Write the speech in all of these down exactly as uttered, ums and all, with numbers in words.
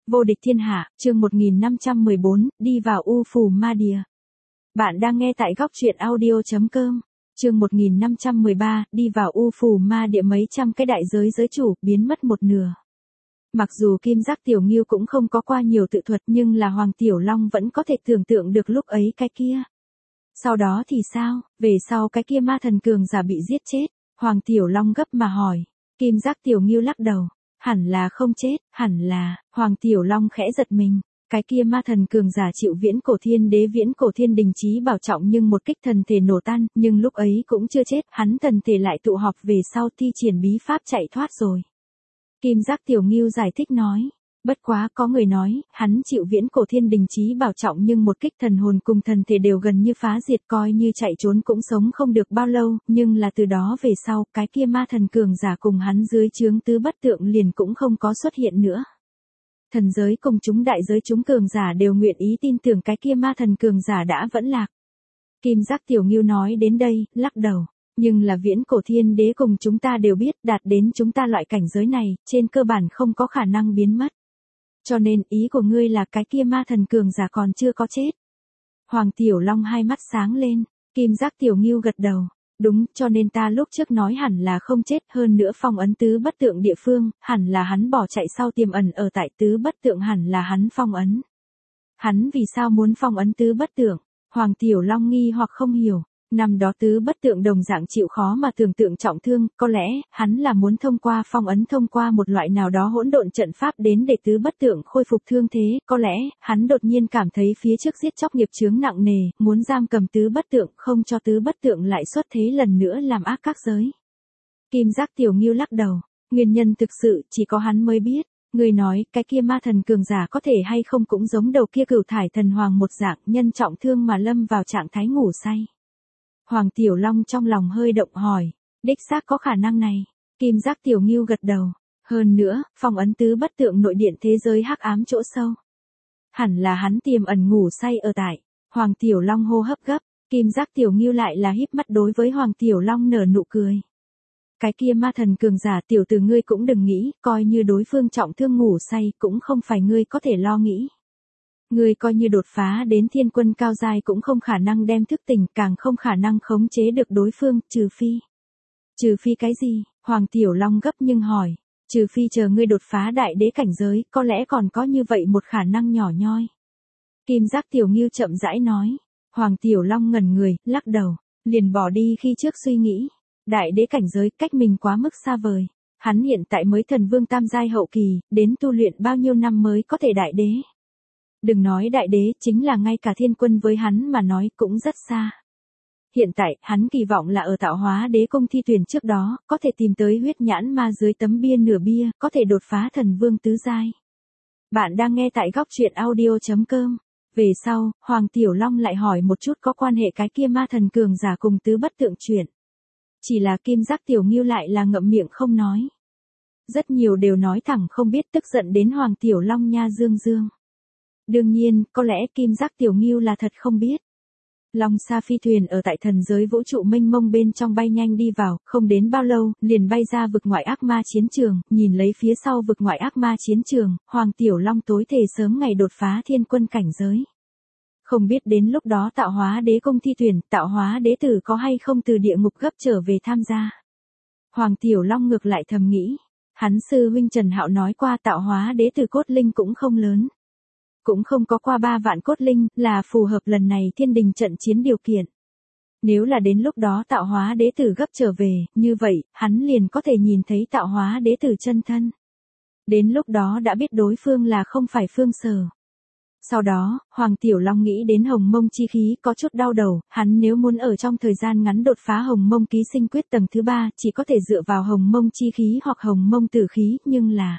Vô địch thiên hạ, chương một nghìn năm trăm mười bốn, đi vào U Phù Ma Địa. Bạn đang nghe tại góc truyện audio chấm com. Chương một nghìn năm trăm mười ba, đi vào U Phù Ma Địa, mấy trăm cái đại giới giới chủ, biến mất một nửa. Mặc dù Kim Giác Tiểu Ngưu cũng không có qua nhiều tự thuật, nhưng là Hoàng Tiểu Long vẫn có thể tưởng tượng được lúc ấy cái kia. Sau đó thì sao, về sau cái kia ma thần cường giả bị giết chết, Hoàng Tiểu Long gấp mà hỏi. Kim Giác Tiểu Ngưu lắc đầu. Hẳn là không chết, hẳn là, Hoàng Tiểu Long khẽ giật mình. Cái kia ma thần cường giả chịu viễn cổ thiên đế viễn cổ thiên đình chí bảo trọng nhưng một kích thần thể nổ tan, nhưng lúc ấy cũng chưa chết, hắn thần thể lại tụ họp về sau thi triển bí pháp chạy thoát rồi. Kim Giác Tiểu Ngưu giải thích nói. Bất quá có người nói, hắn chịu viễn cổ thiên đình chí bảo trọng nhưng một kích thần hồn cùng thần thể đều gần như phá diệt, coi như chạy trốn cũng sống không được bao lâu, nhưng là từ đó về sau, cái kia ma thần cường giả cùng hắn dưới trướng tứ bất tượng liền cũng không có xuất hiện nữa. Thần giới cùng chúng đại giới chúng cường giả đều nguyện ý tin tưởng cái kia ma thần cường giả đã vẫn lạc. Kim Giác Tiểu Ngưu nói đến đây, lắc đầu. Nhưng là viễn cổ thiên đế cùng chúng ta đều biết, đạt đến chúng ta loại cảnh giới này, trên cơ bản không có khả năng biến mất. Cho nên ý của ngươi là cái kia ma thần cường giả còn chưa có chết. Hoàng Tiểu Long hai mắt sáng lên, Kim Giác Tiểu Ngưu gật đầu. Đúng, cho nên ta lúc trước nói hẳn là không chết, hơn nữa phong ấn tứ bất tượng địa phương, hẳn là hắn bỏ chạy sau tiềm ẩn ở tại tứ bất tượng, hẳn là hắn phong ấn. Hắn vì sao muốn phong ấn tứ bất tượng? Hoàng Tiểu Long nghi hoặc không hiểu. Năm đó tứ bất tượng đồng dạng chịu khó mà tưởng tượng trọng thương, có lẽ, hắn là muốn thông qua phong ấn thông qua một loại nào đó hỗn độn trận pháp đến để tứ bất tượng khôi phục thương thế, có lẽ, hắn đột nhiên cảm thấy phía trước giết chóc nghiệp chướng nặng nề, muốn giam cầm tứ bất tượng, không cho tứ bất tượng lại xuất thế lần nữa làm ác các giới. Kim Giác Tiểu Ngưu lắc đầu, nguyên nhân thực sự chỉ có hắn mới biết. Người nói, cái kia ma thần cường giả có thể hay không cũng giống đầu kia Cửu Thải Thần Hoàng một dạng, nhân trọng thương mà lâm vào trạng thái ngủ say. Hoàng Tiểu Long trong lòng hơi động hỏi, đích xác có khả năng này. Kim Giác Tiểu Ngưu gật đầu. Hơn nữa, phong ấn tứ bất tượng nội điện thế giới hắc ám chỗ sâu. Hẳn là hắn tiềm ẩn ngủ say ở tại. Hoàng Tiểu Long hô hấp gấp, Kim Giác Tiểu Ngưu lại là híp mắt đối với Hoàng Tiểu Long nở nụ cười. Cái kia ma thần cường giả tiểu tử ngươi cũng đừng nghĩ, coi như đối phương trọng thương ngủ say cũng không phải ngươi có thể lo nghĩ. Ngươi coi như đột phá đến thiên quân cao giai cũng không khả năng đem thức tỉnh, càng không khả năng khống chế được đối phương, trừ phi. Trừ phi cái gì? Hoàng Tiểu Long gấp nhưng hỏi. Trừ phi chờ ngươi đột phá đại đế cảnh giới, có lẽ còn có như vậy một khả năng nhỏ nhoi. Kim Giác Tiểu Ngưu chậm rãi nói. Hoàng Tiểu Long ngẩn người, lắc đầu, liền bỏ đi khi trước suy nghĩ. Đại đế cảnh giới cách mình quá mức xa vời. Hắn hiện tại mới thần vương tam giai hậu kỳ, đến tu luyện bao nhiêu năm mới có thể đại đế. Đừng nói đại đế, chính là ngay cả thiên quân với hắn mà nói cũng rất xa. Hiện tại, hắn kỳ vọng là ở tạo hóa đế cung thi tuyển trước đó, có thể tìm tới huyết nhãn ma dưới tấm bia nửa bia, có thể đột phá thần vương tứ giai. Bạn đang nghe tại góc truyện audio chấm com. Về sau, Hoàng Tiểu Long lại hỏi một chút có quan hệ cái kia ma thần cường giả cùng tứ bất tượng chuyện. Chỉ là Kim Giác Tiểu Ngưu lại là ngậm miệng không nói. Rất nhiều đều nói thẳng không biết, tức giận đến Hoàng Tiểu Long nha dương dương. Đương nhiên, có lẽ Kim Giác Tiểu Ngưu là thật không biết. Long Sa phi thuyền ở tại thần giới vũ trụ mênh mông bên trong bay nhanh đi vào, không đến bao lâu, liền bay ra vực ngoại ác ma chiến trường, nhìn lấy phía sau vực ngoại ác ma chiến trường, Hoàng Tiểu Long tối thề sớm ngày đột phá thiên quân cảnh giới. Không biết đến lúc đó tạo hóa đế cung thi tuyển, tạo hóa đế tử có hay không từ địa ngục gấp trở về tham gia. Hoàng Tiểu Long ngược lại thầm nghĩ, hắn sư huynh Trần Hạo nói qua tạo hóa đế tử cốt linh cũng không lớn. Cũng không có qua ba vạn cốt linh, là phù hợp lần này thiên đình trận chiến điều kiện. Nếu là đến lúc đó tạo hóa đế tử gấp trở về, như vậy, hắn liền có thể nhìn thấy tạo hóa đế tử chân thân. Đến lúc đó đã biết đối phương là không phải Phương Sở. Sau đó, Hoàng Tiểu Long nghĩ đến hồng mông chi khí có chút đau đầu, hắn nếu muốn ở trong thời gian ngắn đột phá hồng mông ký sinh quyết tầng thứ ba, chỉ có thể dựa vào hồng mông chi khí hoặc hồng mông tử khí, nhưng là...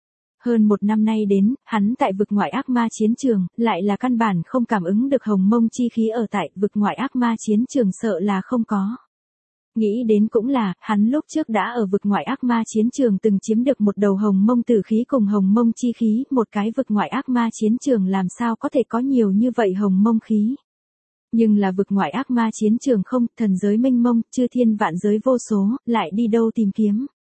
Hơn một năm nay đến, hắn tại vực ngoại ác ma chiến trường, lại là căn bản không cảm ứng được hồng mông chi khí ở tại vực ngoại ác ma chiến trường, sợ là không có. Nghĩ đến cũng là, hắn lúc trước đã ở vực ngoại ác ma chiến trường từng chiếm được một đầu hồng mông tử khí cùng hồng mông chi khí, một cái vực ngoại ác ma chiến trường làm sao có thể có nhiều như vậy hồng mông khí. Nhưng là vực ngoại ác ma chiến trường không, thần giới mênh mông, chư thiên vạn giới vô số, lại đi đâu tìm kiếm.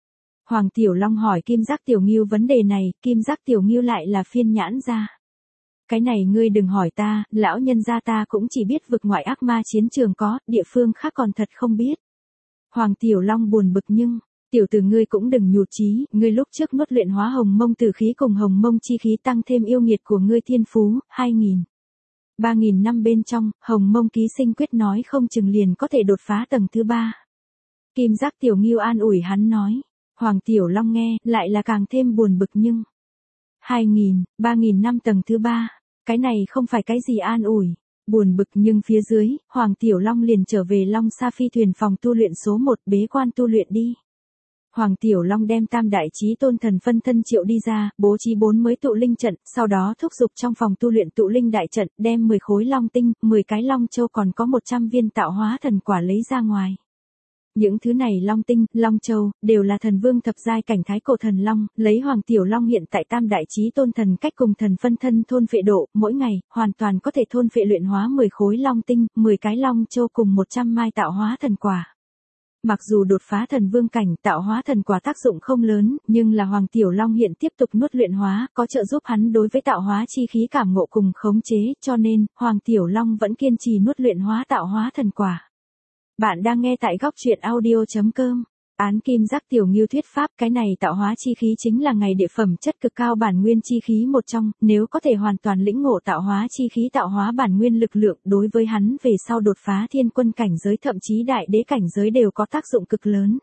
Hoàng Tiểu Long hỏi Kim Giác Tiểu Ngưu vấn đề này, Kim Giác Tiểu Ngưu lại là phiên nhãn ra. Cái này ngươi đừng hỏi ta, lão nhân gia ta cũng chỉ biết vực ngoại ác ma chiến trường có, địa phương khác còn thật không biết. Hoàng Tiểu Long buồn bực nhưng, tiểu tử ngươi cũng đừng nhụt chí, ngươi lúc trước nuốt luyện hóa hồng mông tử khí cùng hồng mông chi khí tăng thêm yêu nghiệt của ngươi thiên phú, hai nghìn. ba nghìn năm bên trong, hồng mông ký sinh quyết nói không chừng liền có thể đột phá tầng thứ ba. Kim Giác Tiểu Ngưu an ủi hắn nói. Hoàng Tiểu Long nghe, lại là càng thêm buồn bực nhưng. hai nghìn, ba nghìn năm tầng thứ ba, cái này không phải cái gì an ủi. Buồn bực nhưng phía dưới, Hoàng Tiểu Long liền trở về Long Sa Phi thuyền phòng tu luyện số một bế quan tu luyện đi. Hoàng Tiểu Long đem tam đại chí tôn thần phân thân triệu đi ra, bố trí bốn mới tụ linh trận, sau đó thúc giục trong phòng tu luyện tụ linh đại trận, đem mười khối long tinh, mười cái long châu còn có một trăm viên tạo hóa thần quả lấy ra ngoài. Những thứ này long tinh, long châu, đều là thần vương thập giai cảnh thái cổ thần long, lấy Hoàng Tiểu Long hiện tại tam đại chí tôn thần cách cùng thần phân thân thôn phệ độ, mỗi ngày, hoàn toàn có thể thôn phệ luyện hóa mười khối long tinh, mười cái long châu cùng một trăm mai tạo hóa thần quả. Mặc dù đột phá thần vương cảnh tạo hóa thần quả tác dụng không lớn, nhưng là Hoàng Tiểu Long hiện tiếp tục nuốt luyện hóa, có trợ giúp hắn đối với tạo hóa chi khí cảm ngộ cùng khống chế, cho nên, Hoàng Tiểu Long vẫn kiên trì nuốt luyện hóa tạo hóa thần quả. Bạn đang nghe tại góc truyện audio chấm com. Án Kim Giác Tiểu Ngưu thuyết pháp, cái này tạo hóa chi khí chính là ngày địa phẩm chất cực cao bản nguyên chi khí một trong, nếu có thể hoàn toàn lĩnh ngộ tạo hóa chi khí tạo hóa bản nguyên lực lượng, đối với hắn về sau đột phá thiên quân cảnh giới thậm chí đại đế cảnh giới đều có tác dụng cực lớn.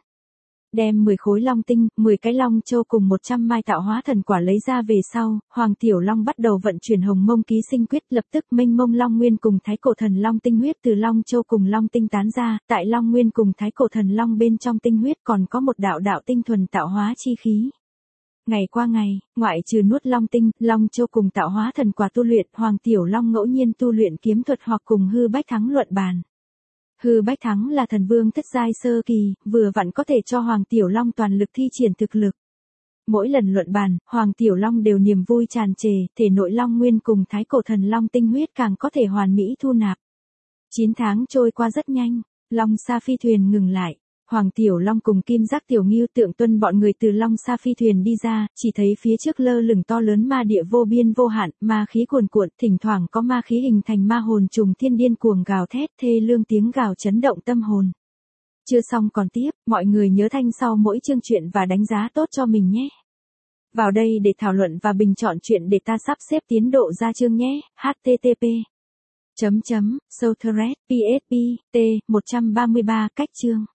Đem mười khối long tinh, mười cái long châu cùng một trăm mai tạo hóa thần quả lấy ra về sau, Hoàng Tiểu Long bắt đầu vận chuyển hồng mông ký sinh quyết, lập tức mênh mông long nguyên cùng thái cổ thần long tinh huyết từ long châu cùng long tinh tán ra, tại long nguyên cùng thái cổ thần long bên trong tinh huyết còn có một đạo đạo tinh thuần tạo hóa chi khí. Ngày qua ngày, ngoại trừ nuốt long tinh, long châu cùng tạo hóa thần quả tu luyện, Hoàng Tiểu Long ngẫu nhiên tu luyện kiếm thuật hoặc cùng Hư Bách Thắng luận bàn. Hư Bách Thắng là thần vương thất giai sơ kỳ, vừa vặn có thể cho Hoàng Tiểu Long toàn lực thi triển thực lực. Mỗi lần luận bàn, Hoàng Tiểu Long đều niềm vui tràn trề, thể nội long nguyên cùng thái cổ thần long tinh huyết càng có thể hoàn mỹ thu nạp. chín tháng trôi qua rất nhanh, Long Sa Phi thuyền ngừng lại. Hoàng Tiểu Long cùng Kim Giác Tiểu Ngưu Tượng Tuân bọn người từ Long Sa Phi thuyền đi ra, chỉ thấy phía trước lơ lửng to lớn ma địa vô biên vô hạn, ma khí cuồn cuộn, thỉnh thoảng có ma khí hình thành ma hồn trùng thiên điên cuồng gào thét, thê lương tiếng gào chấn động tâm hồn. Chưa xong còn tiếp, mọi người nhớ thanh sau mỗi chương truyện và đánh giá tốt cho mình nhé. Vào đây để thảo luận và bình chọn truyện để ta sắp xếp tiến độ ra chương nhé. H T T P chấm chấm Soulthread P S P T một trăm ba mươi ba cách chương